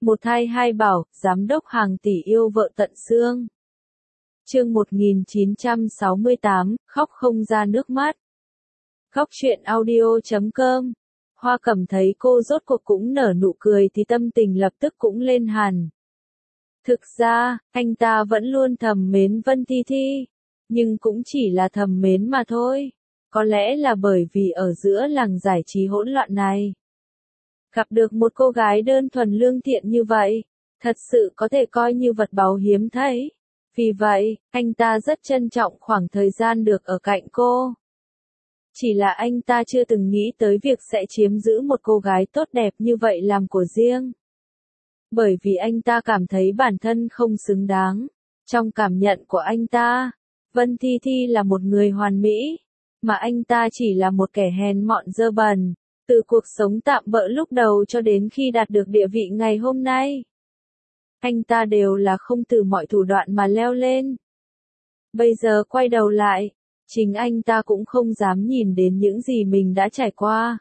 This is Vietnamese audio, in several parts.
Một thai hai bảo, giám đốc hàng tỷ yêu vợ tận xương. Chương 1968, khóc không ra nước mắt. Khóc chuyện audio.com. Hoa Cẩm thấy cô rốt cuộc cũng nở nụ cười thì tâm tình lập tức cũng lên hẳn. Thực ra, anh ta vẫn luôn thầm mến Vân Thi Thi, nhưng cũng chỉ là thầm mến mà thôi. Có lẽ là bởi vì ở giữa làng giải trí hỗn loạn này, gặp được một cô gái đơn thuần lương thiện như vậy, thật sự có thể coi như vật báu hiếm thấy. Vì vậy, anh ta rất trân trọng khoảng thời gian được ở cạnh cô. Chỉ là anh ta chưa từng nghĩ tới việc sẽ chiếm giữ một cô gái tốt đẹp như vậy làm của riêng. Bởi vì anh ta cảm thấy bản thân không xứng đáng. Trong cảm nhận của anh ta, Vân Thi Thi là một người hoàn mỹ, mà anh ta chỉ là một kẻ hèn mọn dơ bẩn. Từ cuộc sống tạm bợ lúc đầu cho đến khi đạt được địa vị ngày hôm nay, anh ta đều là không từ mọi thủ đoạn mà leo lên. Bây giờ quay đầu lại, chính anh ta cũng không dám nhìn đến những gì mình đã trải qua.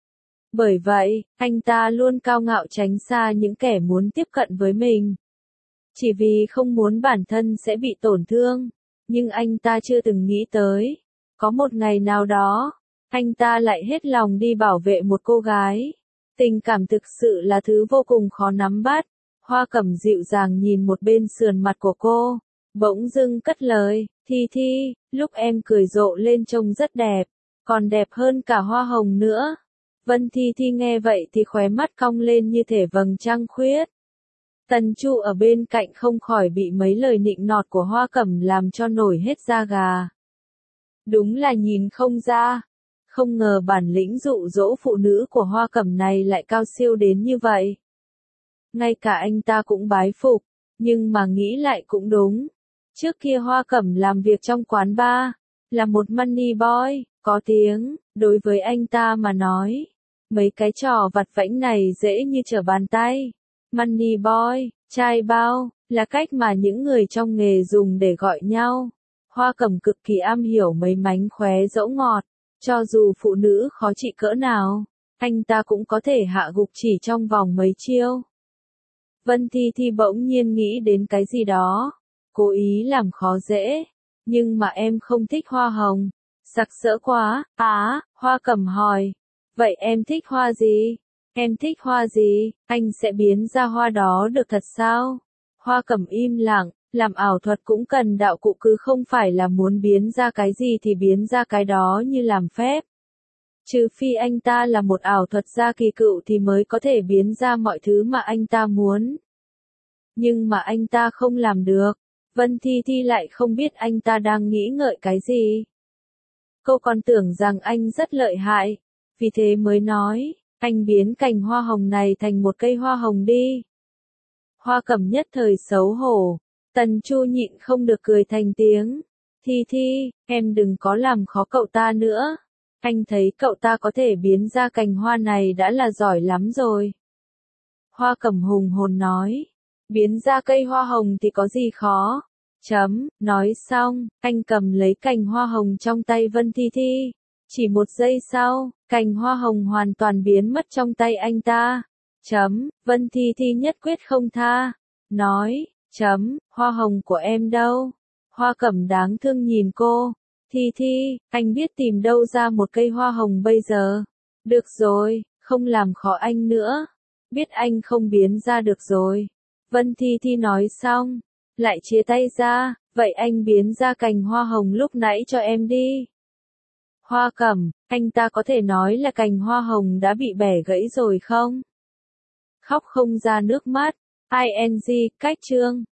Bởi vậy, anh ta luôn cao ngạo tránh xa những kẻ muốn tiếp cận với mình. Chỉ vì không muốn bản thân sẽ bị tổn thương, nhưng anh ta chưa từng nghĩ tới, có một ngày nào đó, anh ta lại hết lòng đi bảo vệ một cô gái. Tình cảm thực sự là thứ vô cùng khó nắm bắt. Hoa Cẩm dịu dàng nhìn một bên sườn mặt của cô, bỗng dưng cất lời, Thi Thi, lúc em cười rộ lên trông rất đẹp, còn đẹp hơn cả hoa hồng nữa. Vân Thi Thi nghe vậy thì khóe mắt cong lên như thể vầng trăng khuyết. Tần Chu ở bên cạnh không khỏi bị mấy lời nịnh nọt của Hoa Cẩm làm cho nổi hết da gà. Đúng là nhìn không ra. Không ngờ bản lĩnh dụ dỗ phụ nữ của Hoa Cẩm này lại cao siêu đến như vậy. Ngay cả anh ta cũng bái phục, nhưng mà nghĩ lại cũng đúng. Trước kia Hoa Cẩm làm việc trong quán bar, là một money boy, có tiếng, đối với anh ta mà nói. Mấy cái trò vặt vãnh này dễ như trở bàn tay. Money boy, trai bao, là cách mà những người trong nghề dùng để gọi nhau. Hoa Cẩm cực kỳ am hiểu mấy mánh khóe dỗ ngọt. Cho dù phụ nữ khó trị cỡ nào, anh ta cũng có thể hạ gục chỉ trong vòng mấy chiêu. Vân Thi Thi bỗng nhiên nghĩ đến cái gì đó, cố ý làm khó dễ. Nhưng mà em không thích hoa hồng. Sặc sỡ quá. Hoa Cẩm hỏi. Vậy em thích hoa gì? Em thích hoa gì? Anh sẽ biến ra hoa đó được thật sao? Hoa Cẩm im lặng. Làm ảo thuật cũng cần đạo cụ, cứ không phải là muốn biến ra cái gì thì biến ra cái đó như làm phép. Trừ phi anh ta là một ảo thuật gia kỳ cựu thì mới có thể biến ra mọi thứ mà anh ta muốn. Nhưng mà anh ta không làm được. Vân Thi Thi lại không biết anh ta đang nghĩ ngợi cái gì. Cô còn tưởng rằng anh rất lợi hại, vì thế mới nói, anh biến cành hoa hồng này thành một cây hoa hồng đi. Hoa Cẩm nhất thời xấu hổ. Tần Chu nhịn không được cười thành tiếng. Thi Thi, em đừng có làm khó cậu ta nữa. Anh thấy cậu ta có thể biến ra cành hoa này đã là giỏi lắm rồi. Hoa Cẩm hùng hồn nói. Biến ra cây hoa hồng thì có gì khó. Nói xong, anh cầm lấy cành hoa hồng trong tay Vân Thi Thi. Chỉ một giây sau, cành hoa hồng hoàn toàn biến mất trong tay anh ta. Vân Thi Thi nhất quyết không tha. Nói. Hoa hồng của em đâu? Hoa Cẩm đáng thương nhìn cô. Thi Thi, anh biết tìm đâu ra một cây hoa hồng bây giờ. Được rồi, không làm khó anh nữa. Biết anh không biến ra được rồi. Vân Thi Thi nói xong, lại chia tay ra. Vậy anh biến ra cành hoa hồng lúc nãy cho em đi. Hoa Cẩm, anh ta có thể nói là cành hoa hồng đã bị bẻ gãy rồi không? Khóc không ra nước mắt. ING, cách chương.